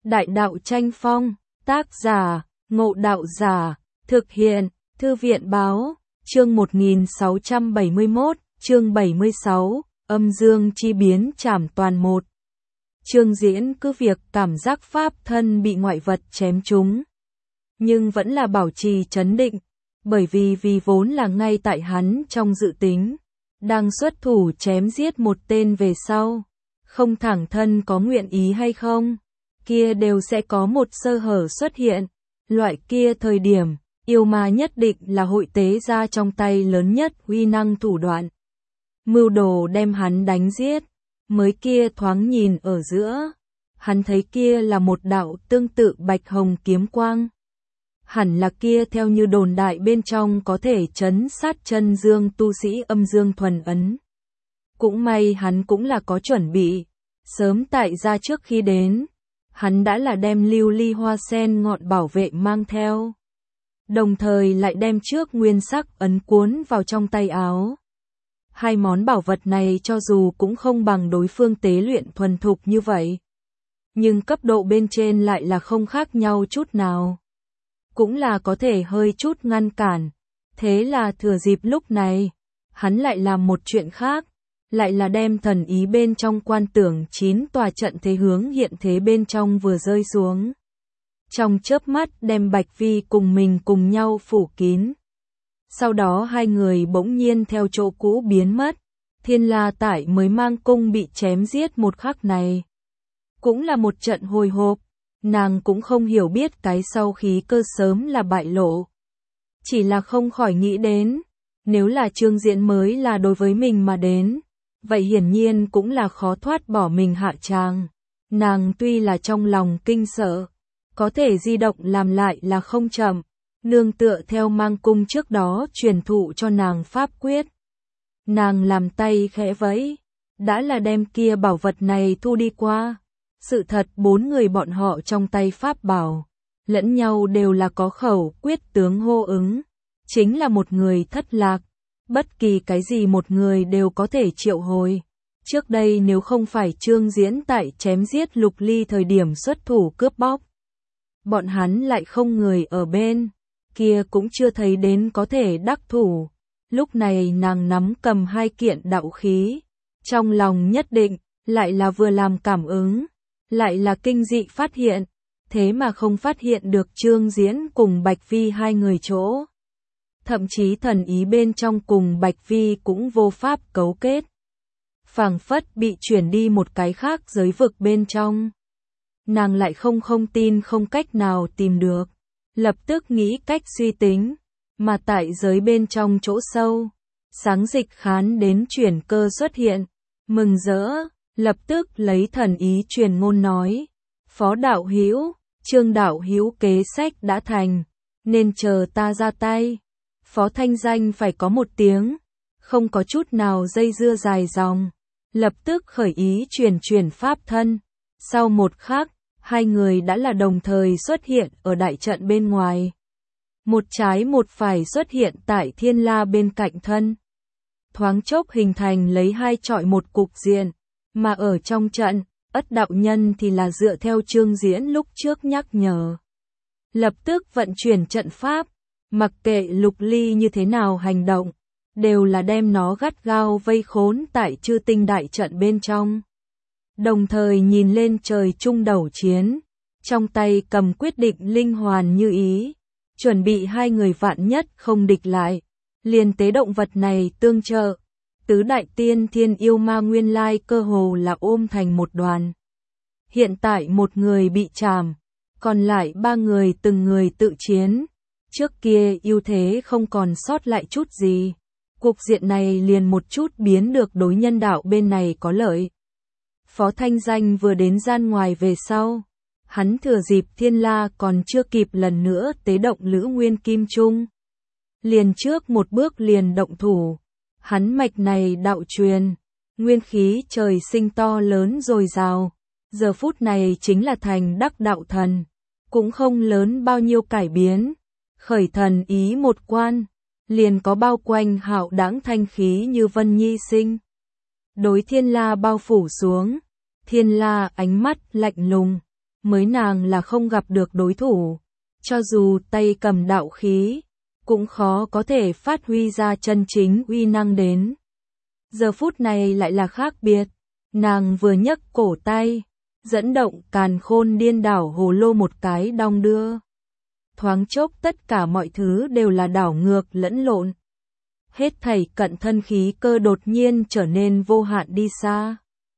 Đại đạo tranh phong, tác giả, Ngộ Đạo Giả, thực hiện, Thư viện báo, chương 1671, chương 76, âm dương chi biến trảm toàn một. Trương Diễn cứ việc cảm giác pháp thân bị ngoại vật chém trúng, nhưng vẫn là bảo trì trấn định, bởi vì vốn là ngay tại hắn trong dự tính, đang xuất thủ chém giết một tên về sau, không thẳng thân có nguyện ý hay không, kia đều sẽ có một sơ hở xuất hiện, loại kia thời điểm, yêu ma nhất định là hội tế ra trong tay lớn nhất uy năng thủ đoạn. Mưu đồ đem hắn đánh giết, mới kia thoáng nhìn ở giữa, hắn thấy kia là một đạo tương tự bạch hồng kiếm quang. Hẳn là kia theo như đồn đại bên trong có thể trấn sát chân dương tu sĩ âm dương thuần ấn. Cũng may hắn cũng là có chuẩn bị, sớm tại ra trước khi đến, hắn đã là đem lưu ly hoa sen ngọn bảo vệ mang theo. Đồng thời lại đem trước nguyên sắc ấn cuốn vào trong tay áo. Hai món bảo vật này cho dù cũng không bằng đối phương tế luyện thuần thục như vậy, nhưng cấp độ bên trên lại là không khác nhau chút nào. Cũng là có thể hơi chút ngăn cản. Thế là thừa dịp lúc này, hắn lại làm một chuyện khác, lại là đem thần ý bên trong quan tưởng 9 tòa trận thế hướng hiện thế bên trong vừa rơi xuống. Trong chớp mắt đem Bạch Vi cùng mình cùng nhau phủ kín. Sau đó hai người bỗng nhiên theo chỗ cũ biến mất, Thiên La Tải mới mang cung bị chém giết một khắc này. Cũng là một trận hồi hộp, nàng cũng không hiểu biết cái sau khí cơ sớm là bại lộ. Chỉ là không khỏi nghĩ đến, nếu là Trương Diễn mới là đối với mình mà đến, vậy hiển nhiên cũng là khó thoát bỏ mình hạ tràng. Nàng tuy là trong lòng kinh sợ, có thể di động làm lại là không chậm, nương tựa theo mang cung trước đó truyền thụ cho nàng pháp quyết. Nàng làm tay khẽ vẫy, đã là đem kia bảo vật này thu đi qua. Sự thật 4 người bọn họ trong tay pháp bảo, lẫn nhau đều là có khẩu quyết tướng hô ứng, chính là một người thất lạc, bất kỳ cái gì một người đều có thể triệu hồi. Trước đây nếu không phải Trương Diễn tại chém giết Lục Ly thời điểm xuất thủ cướp bóc, bọn hắn lại không người ở bên, kia cũng chưa thấy đến có thể đắc thủ. Lúc này nàng nắm cầm hai kiện đạo khí, trong lòng nhất định, lại là vừa làm cảm ứng, lại là kinh dị phát hiện, thế mà không phát hiện được Trương Diễn cùng Bạch Vi hai người chỗ. Thậm chí thần ý bên trong cùng Bạch Vi cũng vô pháp cấu kết. Phảng phất bị chuyển đi một cái khác giới vực bên trong. Nàng lại không tin không cách nào tìm được. Lập tức nghĩ cách suy tính, mà tại giới bên trong chỗ sâu, sáng dịch khán đến chuyển cơ xuất hiện, mừng rỡ. Lập tức lấy thần ý truyền ngôn nói, Phó đạo hữu, Trương đạo hữu kế sách đã thành, nên chờ ta ra tay. Phó thanh danh phải có một tiếng, không có chút nào dây dưa dài dòng, lập tức khởi ý truyền pháp thân. Sau một khắc, hai người đã là đồng thời xuất hiện ở đại trận bên ngoài. Một trái một phải xuất hiện tại Thiên La bên cạnh thân. Thoáng chốc hình thành lấy hai chọi một cục diện. Mà ở trong trận, Ất đạo nhân thì là dựa theo Trương Diễn lúc trước nhắc nhở. Lập tức vận chuyển trận pháp, mặc kệ Lục Ly như thế nào hành động, đều là đem nó gắt gao vây khốn tại chư tinh đại trận bên trong. Đồng thời nhìn lên trời trung đầu chiến, trong tay cầm quyết định linh hoàn như ý, chuẩn bị hai người vạn nhất không địch lại, liền tế động vật này tương trợ. Tứ đại tiên thiên yêu ma nguyên lai cơ hồ là ôm thành một đoàn. Hiện tại một người bị trảm, còn lại 3 người từng người tự chiến. Trước kia ưu thế không còn sót lại chút gì. Cục diện này liền một chút biến được đối nhân đạo bên này có lợi. Phó thanh danh vừa đến gian ngoài về sau. Hắn thừa dịp Thiên La còn chưa kịp lần nữa tế động Lữ Nguyên Kim Trung. Liền trước một bước liền động thủ. Hắn mạch này đạo truyền, nguyên khí trời sinh to lớn dồi dào, giờ phút này chính là thành đắc đạo thần, cũng không lớn bao nhiêu cải biến, khởi thần ý một quan, liền có bao quanh hạo đãng thanh khí như vân nhi sinh. Đối Thiên La bao phủ xuống, Thiên La ánh mắt lạnh lùng, mới nàng là không gặp được đối thủ. Cho dù tay cầm đạo khí, cũng khó có thể phát huy ra chân chính uy năng đến. Giờ phút này lại là khác biệt, nàng vừa nhấc cổ tay, dẫn động càn khôn điên đảo hồ lô một cái đong đưa. Thoáng chốc tất cả mọi thứ đều là đảo ngược lẫn lộn. Hết thảy cận thân khí cơ đột nhiên trở nên vô hạn đi xa.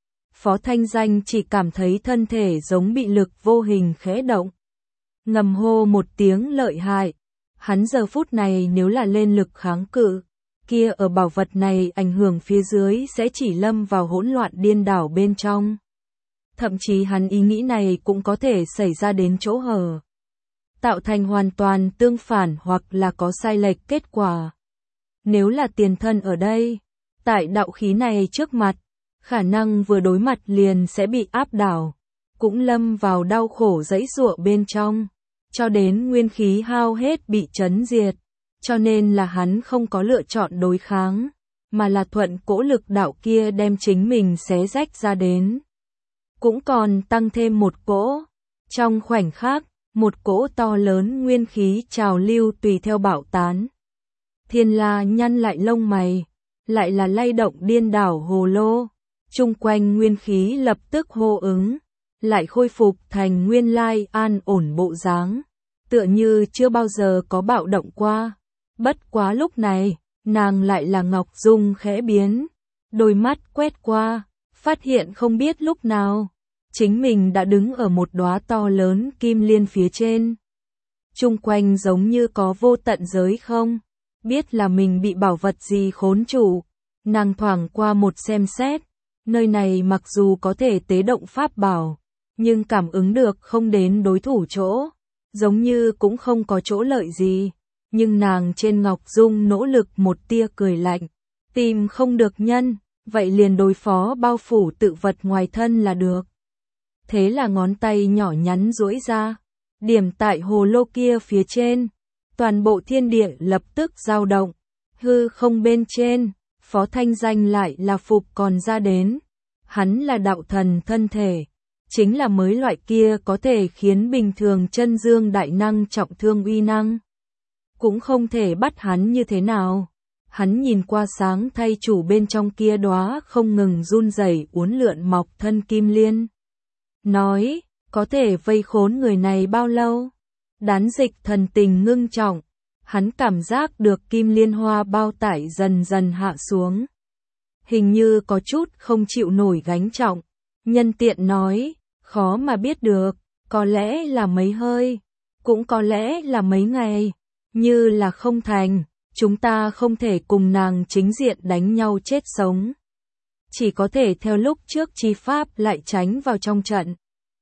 Phó Thanh Danh chỉ cảm thấy thân thể giống bị lực vô hình khẽ động. Ngầm hô một tiếng lợi hại. Hắn giờ phút này nếu là lên lực kháng cự, kia ở bảo vật này ảnh hưởng phía dưới sẽ chỉ lâm vào hỗn loạn điên đảo bên trong. Thậm chí hắn ý nghĩ này cũng có thể xảy ra đến chỗ hở, tạo thành hoàn toàn tương phản hoặc là có sai lệch kết quả. Nếu là tiền thân ở đây, tại đạo khí này trước mặt, khả năng vừa đối mặt liền sẽ bị áp đảo, cũng lâm vào đau khổ giãy giụa bên trong, cho đến nguyên khí hao hết bị chấn diệt. Cho nên là hắn không có lựa chọn đối kháng, mà là thuận cỗ lực đạo kia đem chính mình xé rách ra đến. Cũng còn tăng thêm một cỗ. Trong khoảnh khắc, một cỗ to lớn nguyên khí trào lưu tùy theo bạo tán. Thiên La nhăn lại lông mày, lại là lay động điên đảo hồ lô. Chung quanh nguyên khí lập tức hô ứng, lại khôi phục thành nguyên lai an ổn bộ dáng, tựa như chưa bao giờ có bạo động qua. Bất quá lúc này, nàng lại là Ngọc Dung khẽ biến, đôi mắt quét qua, phát hiện không biết lúc nào, chính mình đã đứng ở một đóa to lớn kim liên phía trên. Chung quanh giống như có vô tận giới không, biết là mình bị bảo vật gì khốn trụ, nàng thoảng qua một xem xét, nơi này mặc dù có thể tế động pháp bảo, nhưng cảm ứng được không đến đối thủ chỗ, giống như cũng không có chỗ lợi gì. Nhưng nàng trên Ngọc Dung nỗ lực một tia cười lạnh, tìm không được nhân, vậy liền đối phó bao phủ tự vật ngoài thân là được. Thế là ngón tay nhỏ nhắn duỗi ra, điểm tại hồ lô kia phía trên, toàn bộ thiên địa lập tức dao động, hư không bên trên, Phó Thanh Danh lại là phục còn ra đến, hắn là đạo thần thân thể, chính là mới loại kia có thể khiến bình thường chân dương đại năng trọng thương uy năng. Cũng không thể bắt hắn như thế nào. Hắn nhìn qua sáng thay chủ bên trong kia đóa không ngừng run rẩy uốn lượn mọc thân kim liên. Nói, có thể vây khốn người này bao lâu? Đán Dịch thần tình ngưng trọng. Hắn cảm giác được kim liên hoa bao tải dần dần hạ xuống. Hình như có chút không chịu nổi gánh trọng. Nhân tiện nói, khó mà biết được, có lẽ là mấy hơi, cũng có lẽ là mấy ngày. Như là không thành, chúng ta không thể cùng nàng chính diện đánh nhau chết sống. Chỉ có thể theo lúc trước chi pháp lại tránh vào trong trận.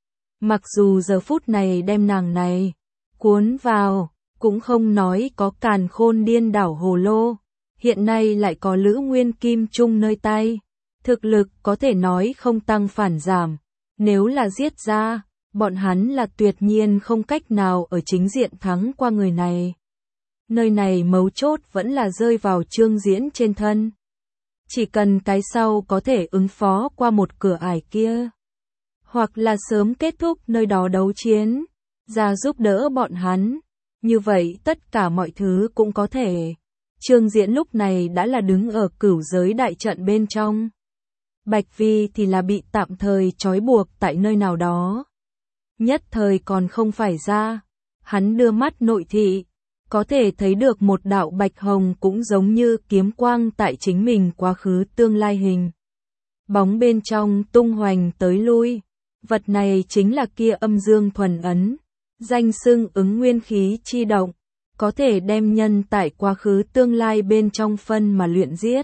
Mặc dù giờ phút này đem nàng này cuốn vào, cũng không nói có càn khôn điên đảo hồ lô, hiện nay lại có Lữ Nguyên Kim Trung nơi tay. Thực lực có thể nói không tăng phản giảm, nếu là giết ra, bọn hắn là tuyệt nhiên không cách nào ở chính diện thắng qua người này. Nơi này mấu chốt vẫn là rơi vào Trương Diễn trên thân. Chỉ cần cái sau có thể ứng phó qua một cửa ải kia, hoặc là sớm kết thúc nơi đó đấu chiến, ra giúp đỡ bọn hắn, như vậy tất cả mọi thứ cũng có thể. Trương Diễn lúc này đã là đứng ở cửu giới đại trận bên trong. Bạch Vi thì là bị tạm thời trói buộc tại nơi nào đó. Nhất thời còn không phải ra, hắn đưa mắt nội thị. Có thể thấy được một đạo bạch hồng cũng giống như kiếm quang tại chính mình quá khứ tương lai hình. Bóng bên trong tung hoành tới lui, vật này chính là kia âm dương thuần ấn, danh xưng ứng nguyên khí chi động, có thể đem nhân tại quá khứ tương lai bên trong phân mà luyện giết.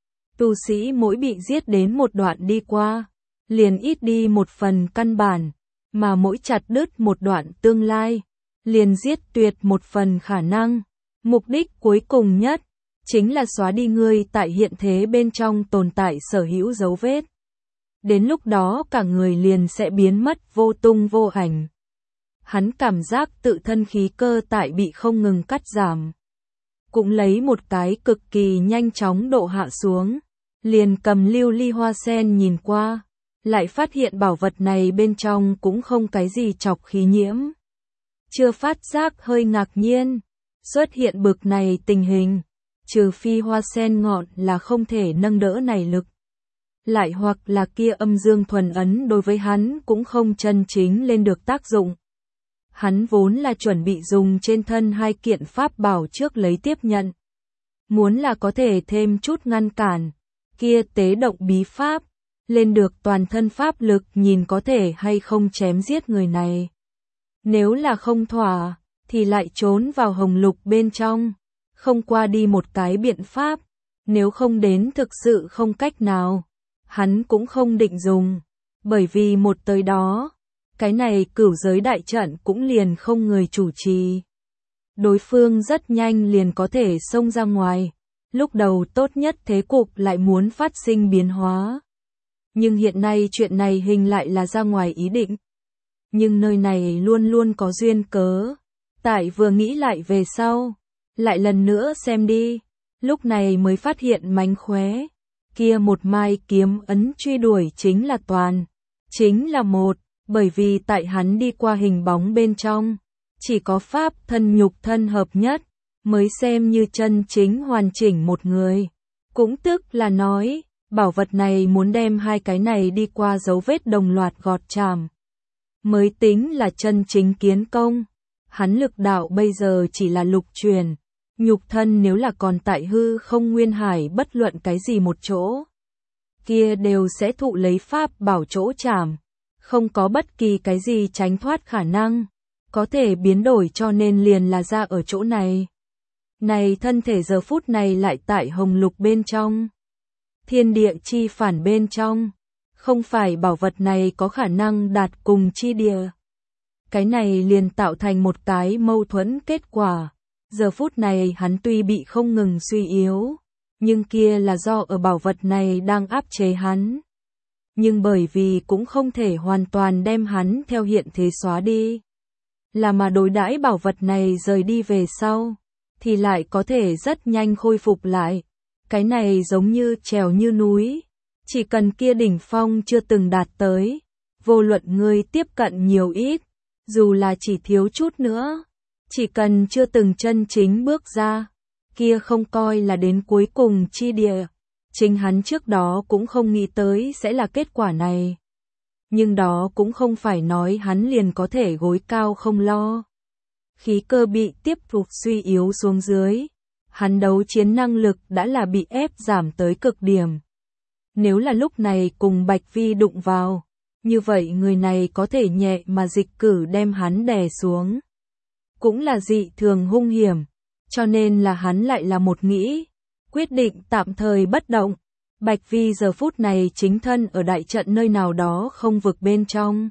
Tu sĩ mỗi bị giết đến một đoạn đi qua, liền ít đi một phần căn bản, mà mỗi chặt đứt một đoạn tương lai, liền giết tuyệt một phần khả năng. Mục đích cuối cùng nhất, chính là xóa đi ngươi tại hiện thế bên trong tồn tại sở hữu dấu vết. Đến lúc đó cả người liền sẽ biến mất vô tung vô ảnh. Hắn cảm giác tự thân khí cơ tại bị không ngừng cắt giảm. Cũng lấy một cái cực kỳ nhanh chóng độ hạ xuống, liền cầm lưu ly hoa sen nhìn qua, lại phát hiện bảo vật này bên trong cũng không cái gì chọc khí nhiễm. Chưa phát giác hơi ngạc nhiên, xuất hiện bực này tình hình, trừ phi hoa sen ngọn là không thể nâng đỡ này lực. Lại hoặc là kia âm dương thuần ấn đối với hắn cũng không chân chính lên được tác dụng. Hắn vốn là chuẩn bị dùng trên thân hai kiện pháp bảo trước lấy tiếp nhận. Muốn là có thể thêm chút ngăn cản, kia tế động bí pháp, lên được toàn thân pháp lực nhìn có thể hay không chém giết người này. Nếu là không thỏa, thì lại trốn vào hồng lục bên trong, không qua đi một cái biện pháp, nếu không đến thực sự không cách nào, hắn cũng không định dùng, bởi vì một tới đó, cái này cửu giới đại trận cũng liền không người chủ trì. Đối phương rất nhanh liền có thể xông ra ngoài, lúc đầu tốt nhất thế cục lại muốn phát sinh biến hóa. Nhưng hiện nay chuyện này hình lại là ra ngoài ý định. Nhưng nơi này luôn luôn có duyên cớ. Tại vừa nghĩ lại về sau, lại lần nữa xem đi, lúc này mới phát hiện mánh khóe. Kia một mai kiếm ấn truy đuổi chính là toàn, chính là một, bởi vì tại hắn đi qua hình bóng bên trong, chỉ có pháp thân nhục thân hợp nhất, mới xem như chân chính hoàn chỉnh một người. Cũng tức là nói, bảo vật này muốn đem hai cái này đi qua dấu vết đồng loạt gọt chạm, mới tính là chân chính kiến công. Hắn lực đạo bây giờ chỉ là lục truyền, nhục thân nếu là còn tại hư không nguyên hải bất luận cái gì một chỗ, kia đều sẽ thụ lấy pháp bảo chỗ chạm, không có bất kỳ cái gì tránh thoát khả năng, có thể biến đổi cho nên liền là ra ở chỗ này. Này thân thể giờ phút này lại tại hồng lục bên trong, thiên địa chi phản bên trong, không phải bảo vật này có khả năng đạt cùng chi địa. Cái này liền tạo thành một cái mâu thuẫn kết quả. Giờ phút này hắn tuy bị không ngừng suy yếu, nhưng kia là do ở bảo vật này đang áp chế hắn. Nhưng bởi vì cũng không thể hoàn toàn đem hắn theo hiện thế xóa đi, là mà đối đãi bảo vật này rời đi về sau, thì lại có thể rất nhanh khôi phục lại. Cái này giống như trèo như núi, chỉ cần kia đỉnh phong chưa từng đạt tới, vô luận ngươi tiếp cận nhiều ít, dù là chỉ thiếu chút nữa, chỉ cần chưa từng chân chính bước ra, kia không coi là đến cuối cùng chi địa. Chính hắn trước đó cũng không nghĩ tới sẽ là kết quả này. Nhưng đó cũng không phải nói hắn liền có thể gối cao không lo. Khí cơ bị tiếp tục suy yếu xuống dưới, hắn đấu chiến năng lực đã là bị ép giảm tới cực điểm. Nếu là lúc này cùng Bạch Vi đụng vào, như vậy người này có thể nhẹ mà dịch cử đem hắn đè xuống. Cũng là dị thường hung hiểm, cho nên là hắn lại là một nghĩ, quyết định tạm thời bất động. Bạch Vi giờ phút này chính thân ở đại trận nơi nào đó không vực bên trong.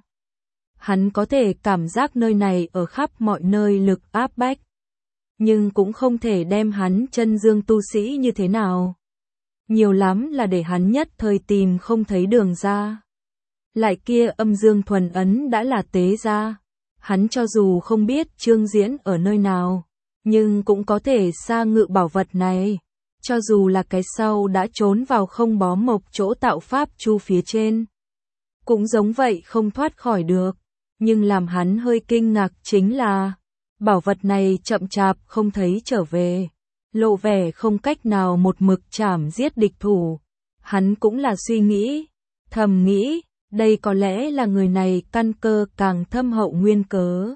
Hắn có thể cảm giác nơi này ở khắp mọi nơi lực áp bách, nhưng cũng không thể đem hắn chân dương tu sĩ như thế nào. Nhiều lắm là để hắn nhất thời tìm không thấy đường ra. Lại kia âm dương thuần ấn đã là tế ra. Hắn cho dù không biết Trương Diễn ở nơi nào, nhưng cũng có thể xa ngự bảo vật này. Cho dù là cái sau đã trốn vào không bó mộc chỗ tạo pháp chu phía trên, cũng giống vậy không thoát khỏi được. Nhưng làm hắn hơi kinh ngạc chính là, bảo vật này chậm chạp không thấy trở về, lộ vẻ không cách nào một mực chảm giết địch thủ. Hắn cũng là suy nghĩ, thầm nghĩ, đây có lẽ là người này căn cơ càng thâm hậu nguyên cớ.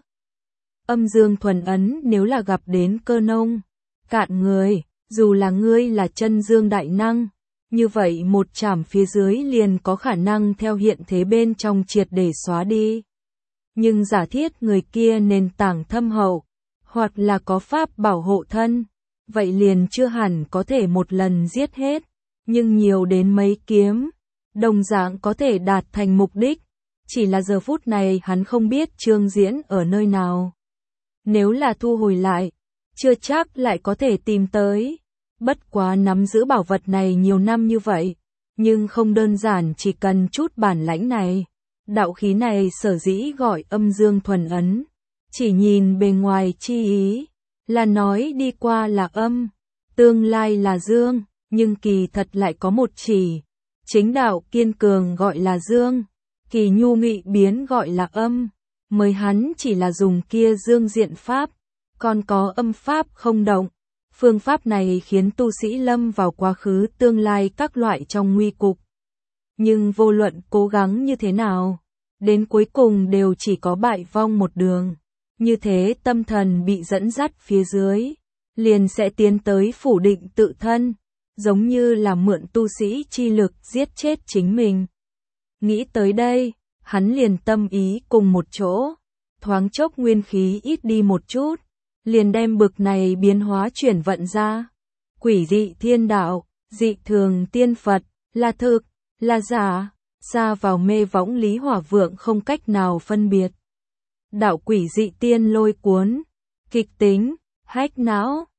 Âm dương thuần ấn nếu là gặp đến cơ nông cạn người, dù là ngươi là chân dương đại năng, như vậy một chảm phía dưới liền có khả năng theo hiện thế bên trong triệt để xóa đi. Nhưng giả thiết người kia nền tảng thâm hậu, hoặc là có pháp bảo hộ thân, vậy liền chưa hẳn có thể một lần giết hết, nhưng nhiều đến mấy kiếm, đồng dạng có thể đạt thành mục đích. Chỉ là giờ phút này hắn không biết Trương Diễn ở nơi nào. Nếu là thu hồi lại, chưa chắc lại có thể tìm tới. Bất quá nắm giữ bảo vật này nhiều năm như vậy, nhưng không đơn giản chỉ cần chút bản lãnh này. Đạo khí này sở dĩ gọi âm dương thuần ấn, chỉ nhìn bề ngoài chi ý, là nói đi qua là âm, tương lai là dương, nhưng kỳ thật lại có một chỉ. Chính đạo kiên cường gọi là dương, Kỳ nhu nghị biến gọi là âm, mới hắn chỉ là dùng kia dương diện pháp, còn có âm pháp không động. Phương pháp này khiến tu sĩ lâm vào quá khứ tương lai các loại trong nguy cục. Nhưng vô luận cố gắng như thế nào, đến cuối cùng đều chỉ có bại vong một đường. Như thế tâm thần bị dẫn dắt phía dưới, liền sẽ tiến tới phủ định tự thân, giống như là mượn tu sĩ chi lực giết chết chính mình. Nghĩ tới đây, hắn liền tâm ý cùng một chỗ, thoáng chốc nguyên khí ít đi một chút, liền đem bực này biến hóa chuyển vận ra. Quỷ dị thiên đạo, dị thường tiên Phật, là thực, là giả, xa vào mê võng Lý Hỏa Vượng không cách nào phân biệt. Đạo quỷ dị tiên lôi cuốn, kịch tính, hách não,